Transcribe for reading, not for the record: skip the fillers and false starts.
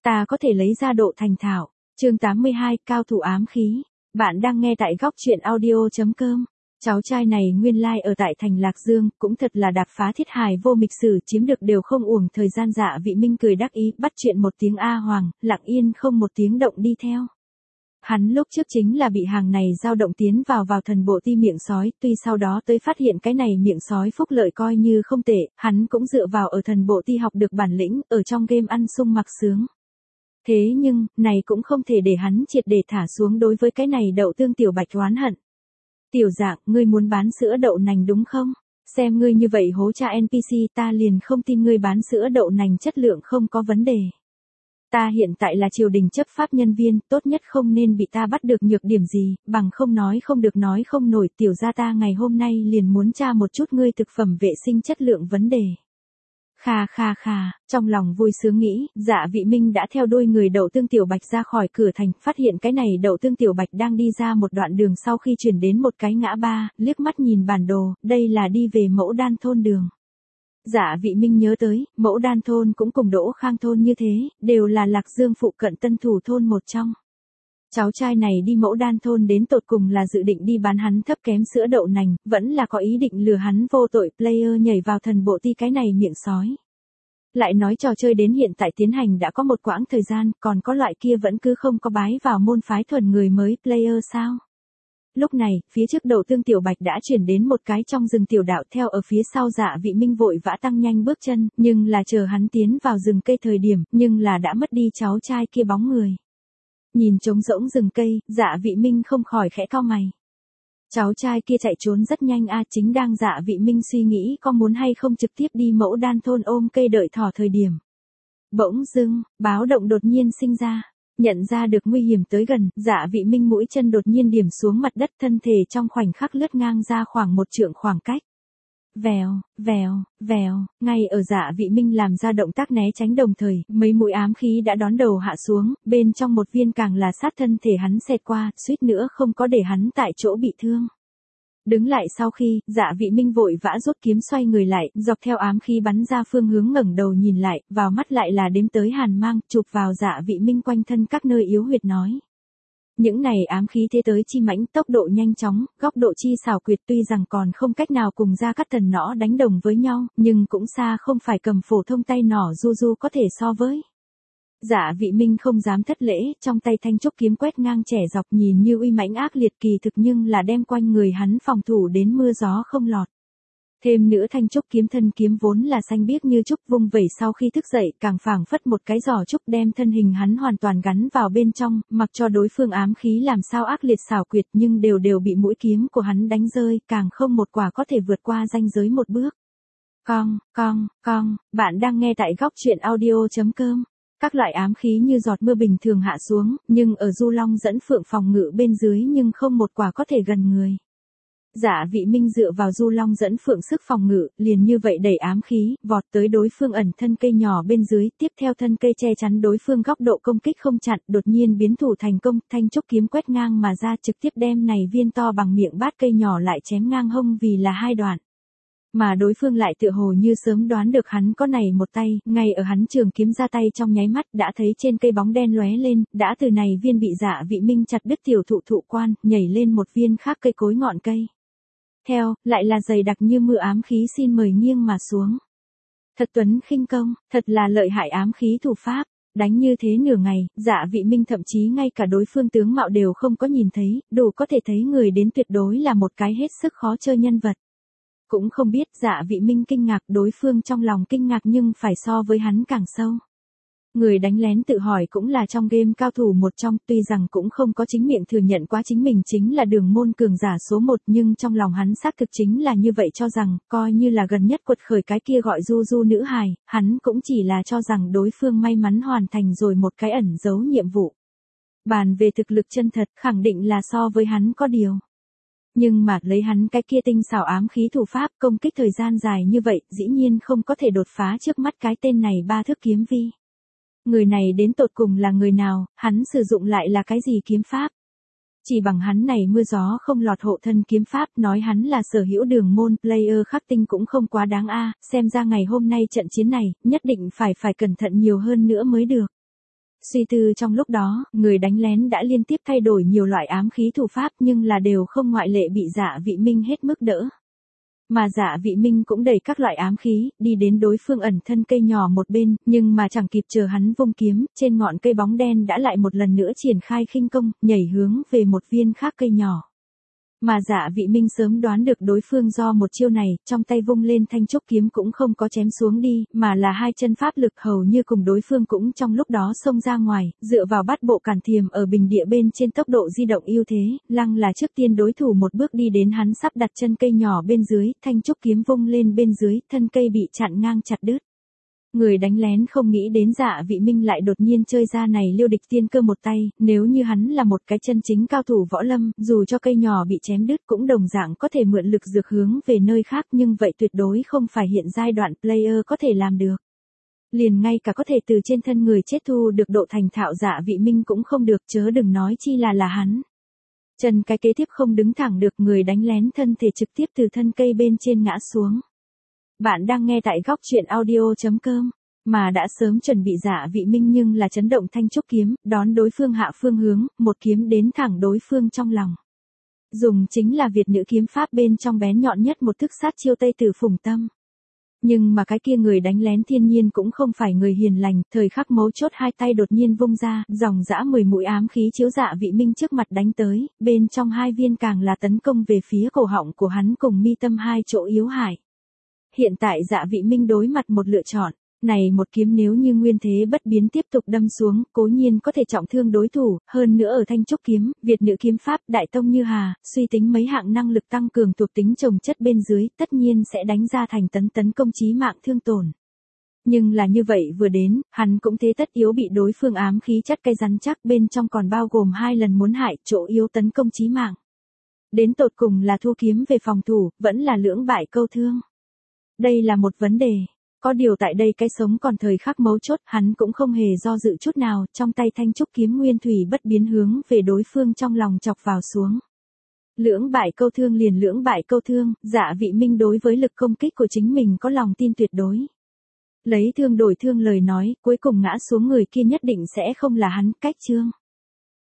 Ta có thể lấy ra độ thành thạo. Chương 82, cao thủ ám khí. Bạn đang nghe tại góc truyện audio.com. Cháu trai này nguyên lai ở tại thành Lạc Dương, cũng thật là đạp phá thiết hài vô mịch sử, chiếm được đều không uổng thời gian. Dạ Vị Minh cười đắc ý, bắt chuyện một tiếng A Hoàng, lặng yên không một tiếng động đi theo. Hắn lúc trước chính là bị hàng này dao động tiến vào thần bộ ti miệng sói, tuy sau đó tới phát hiện cái này miệng sói phúc lợi coi như không tệ, hắn cũng dựa vào ở thần bộ ti học được bản lĩnh, ở trong game ăn sung mặc sướng. Thế nhưng, này cũng không thể để hắn triệt để thả xuống đối với cái này đậu tương tiểu bạch oán hận. Tiểu Dạng, ngươi muốn bán sữa đậu nành đúng không? Xem ngươi như vậy hố cha NPC, ta liền không tin ngươi bán sữa đậu nành chất lượng không có vấn đề. Ta hiện tại là triều đình chấp pháp nhân viên, tốt nhất không nên bị ta bắt được nhược điểm gì, bằng không nói không được nói không nổi. Tiểu gia ta ngày hôm nay liền muốn tra một chút ngươi thực phẩm vệ sinh chất lượng vấn đề. Kha, trong lòng vui sướng nghĩ, Dạ Vị Minh đã theo đuôi người đậu tương tiểu bạch ra khỏi cửa thành, phát hiện cái này đậu tương tiểu bạch đang đi ra một đoạn đường sau khi chuyển đến một cái ngã ba, liếc mắt nhìn bản đồ, đây là đi về Mẫu Đan thôn đường. Dạ Vị Minh nhớ tới, Mẫu Đan thôn cũng cùng Đỗ Khang thôn như thế, đều là Lạc Dương phụ cận tân thủ thôn một trong. Cháu trai này đi Mẫu Đan thôn đến tột cùng là dự định đi bán hắn thấp kém sữa đậu nành, vẫn là có ý định lừa hắn vô tội player nhảy vào thần bộ ti cái này miệng sói. Lại nói trò chơi đến hiện tại tiến hành đã có một quãng thời gian, còn có loại kia vẫn cứ không có bái vào môn phái thuần người mới player sao? Lúc này, phía trước đậu tương tiểu bạch đã chuyển đến một cái trong rừng tiểu đạo, theo ở phía sau Dạ Vị Minh vội vã tăng nhanh bước chân, nhưng là chờ hắn tiến vào rừng cây thời điểm, nhưng là đã mất đi cháu trai kia bóng người. Nhìn trống rỗng rừng cây, Dạ Vị Minh không khỏi khẽ cau mày. Cháu trai kia chạy trốn rất nhanh chính đang Dạ Vị Minh suy nghĩ có muốn hay không trực tiếp đi Mẫu Đan thôn ôm cây đợi thỏ thời điểm. Bỗng dưng, báo động đột nhiên sinh ra. Nhận ra được nguy hiểm tới gần, Dạ Vị Minh mũi chân đột nhiên điểm xuống mặt đất, thân thể trong khoảnh khắc lướt ngang ra khoảng một trượng khoảng cách. Vèo, ngay ở Dạ Vị Minh làm ra động tác né tránh đồng thời, mấy mũi ám khí đã đón đầu hạ xuống, bên trong một viên càng là sát thân thể hắn xẹt qua, suýt nữa không có để hắn tại chỗ bị thương. Đứng lại sau khi, Dạ Vị Minh vội vã rút kiếm xoay người lại, dọc theo ám khí bắn ra phương hướng ngẩng đầu nhìn lại, vào mắt lại là đếm tới hàn mang, chụp vào Dạ Vị Minh quanh thân các nơi yếu huyệt nói. Những này ám khí thế tới chi mãnh, tốc độ nhanh chóng, góc độ chi xảo quyệt, tuy rằng còn không cách nào cùng Gia Cát Thần nỏ đánh đồng với nhau, nhưng cũng xa không phải cầm phổ thông tay nỏ du có thể so với. Dạ Vị Minh không dám thất lễ, trong tay thanh trúc kiếm quét ngang trẻ dọc, nhìn như uy mãnh ác liệt kỳ thực nhưng là đem quanh người hắn phòng thủ đến mưa gió không lọt. Thêm nữa thanh trúc kiếm thân kiếm vốn là xanh biếc như trúc, vung vẩy sau khi thức dậy càng phảng phất một cái giỏ trúc, đem thân hình hắn hoàn toàn gắn vào bên trong, mặc cho đối phương ám khí làm sao ác liệt xảo quyệt nhưng đều bị mũi kiếm của hắn đánh rơi, càng không một quả có thể vượt qua ranh giới một bước. Con, bạn đang nghe tại góc truyện audio.com. Các loại ám khí như giọt mưa bình thường hạ xuống, nhưng ở Du Long dẫn Phượng phòng ngự bên dưới nhưng không một quả có thể gần người. Dạ Vị Minh dựa vào Du Long dẫn Phượng sức phòng ngự, liền như vậy đẩy ám khí, vọt tới đối phương ẩn thân cây nhỏ bên dưới, tiếp theo thân cây che chắn đối phương góc độ công kích không chặn, đột nhiên biến thủ thành công, thanh trúc kiếm quét ngang mà ra, trực tiếp đem này viên to bằng miệng bát cây nhỏ lại chém ngang hông vì là hai đoạn. Mà đối phương lại tựa hồ như sớm đoán được hắn có này một tay, ngay ở hắn trường kiếm ra tay trong nháy mắt đã thấy trên cây bóng đen lóe lên, đã từ này viên bị Dạ Vị Minh chặt đứt tiểu thụ quan, nhảy lên một viên khác cây cối ngọn cây. Theo, lại là dày đặc như mưa ám khí xin mời nghiêng mà xuống. Thật tuấn khinh công, thật là lợi hại ám khí thủ pháp. Đánh như thế nửa ngày, Dạ Vị Minh thậm chí ngay cả đối phương tướng mạo đều không có nhìn thấy, đủ có thể thấy người đến tuyệt đối là một cái hết sức khó chơi nhân vật. Cũng không biết Dạ Vị Minh kinh ngạc, đối phương trong lòng kinh ngạc nhưng phải so với hắn càng sâu. Người đánh lén tự hỏi cũng là trong game cao thủ một trong, tuy rằng cũng không có chính miệng thừa nhận quá chính mình chính là đường môn cường giả số 1, nhưng trong lòng hắn xác thực chính là như vậy, cho rằng, coi như là gần nhất quật khởi cái kia gọi du nữ hài, hắn cũng chỉ là cho rằng đối phương may mắn hoàn thành rồi một cái ẩn giấu nhiệm vụ. Bàn về thực lực chân thật, khẳng định là so với hắn có điều. Nhưng mà lấy hắn cái kia tinh xảo ám khí thủ pháp, công kích thời gian dài như vậy, dĩ nhiên không có thể đột phá trước mắt cái tên này ba thước kiếm vi. Người này đến tột cùng là người nào, hắn sử dụng lại là cái gì kiếm pháp? Chỉ bằng hắn này mưa gió không lọt hộ thân kiếm pháp, nói hắn là sở hữu đường môn player khắc tinh cũng không quá đáng xem ra ngày hôm nay trận chiến này, nhất định phải cẩn thận nhiều hơn nữa mới được. Suy tư trong lúc đó, người đánh lén đã liên tiếp thay đổi nhiều loại ám khí thủ pháp nhưng là đều không ngoại lệ bị Dạ Vị Minh hết mức đỡ. Mà Dạ Vị Minh cũng đẩy các loại ám khí, đi đến đối phương ẩn thân cây nhỏ một bên, nhưng mà chẳng kịp chờ hắn vung kiếm, trên ngọn cây bóng đen đã lại một lần nữa triển khai khinh công, nhảy hướng về một viên khác cây nhỏ. Mà Dạ Vị Minh sớm đoán được đối phương do một chiêu này, trong tay vung lên thanh trúc kiếm cũng không có chém xuống đi, mà là hai chân pháp lực hầu như cùng đối phương cũng trong lúc đó xông ra ngoài, dựa vào bát bộ cản thiềm ở bình địa bên trên tốc độ di động ưu thế, lăng là trước tiên đối thủ một bước đi đến hắn sắp đặt chân cây nhỏ bên dưới, thanh trúc kiếm vung lên bên dưới, thân cây bị chặn ngang chặt đứt. Người đánh lén không nghĩ đến Dạ Vị Minh lại đột nhiên chơi ra này liêu địch tiên cơ một tay, nếu như hắn là một cái chân chính cao thủ võ lâm, dù cho cây nhỏ bị chém đứt cũng đồng dạng có thể mượn lực dược hướng về nơi khác nhưng vậy tuyệt đối không phải hiện giai đoạn player có thể làm được. Liền ngay cả có thể từ trên thân người chết thu được độ thành thạo Dạ Vị Minh cũng không được chớ đừng nói chi là hắn. Chân cái kế tiếp không đứng thẳng được người đánh lén thân thể trực tiếp từ thân cây bên trên ngã xuống. Bạn đang nghe tại góc truyện audio.com, mà đã sớm chuẩn bị Dạ Vị Minh nhưng là chấn động thanh trúc kiếm, đón đối phương hạ phương hướng, một kiếm đến thẳng đối phương trong lòng. Dùng chính là Việt nữ kiếm pháp bên trong bén nhọn nhất một thức sát chiêu Tây Tử Phùng Tâm. Nhưng mà cái kia người đánh lén thiên nhiên cũng không phải người hiền lành, thời khắc mấu chốt hai tay đột nhiên vung ra, dòng dã 10 mũi ám khí chiếu Dạ Vị Minh trước mặt đánh tới, bên trong hai viên càng là tấn công về phía cổ họng của hắn cùng mi tâm hai chỗ yếu hại. Hiện tại Dạ Vị Minh đối mặt một lựa chọn, này một kiếm nếu như nguyên thế bất biến tiếp tục đâm xuống, cố nhiên có thể trọng thương đối thủ, hơn nữa ở thanh trúc kiếm, Việt nữ kiếm pháp, đại tông như hà, suy tính mấy hạng năng lực tăng cường thuộc tính chồng chất bên dưới, tất nhiên sẽ đánh ra thành tấn công chí mạng thương tổn. Nhưng là như vậy vừa đến, hắn cũng thế tất yếu bị đối phương ám khí chất cây rắn chắc bên trong còn bao gồm 2 lần muốn hại, chỗ yếu tấn công chí mạng. Đến tột cùng là thu kiếm về phòng thủ, vẫn là lưỡng bại câu thương. Đây là một vấn đề. Có điều tại đây cái sống còn thời khắc mấu chốt, hắn cũng không hề do dự chút nào, trong tay thanh trúc kiếm nguyên thủy bất biến hướng về đối phương trong lòng chọc vào xuống. Lưỡng bại câu thương liền lưỡng bại câu thương, Dạ Vị Minh đối với lực công kích của chính mình có lòng tin tuyệt đối. Lấy thương đổi thương lời nói, cuối cùng ngã xuống người kia nhất định sẽ không là hắn, cách chương.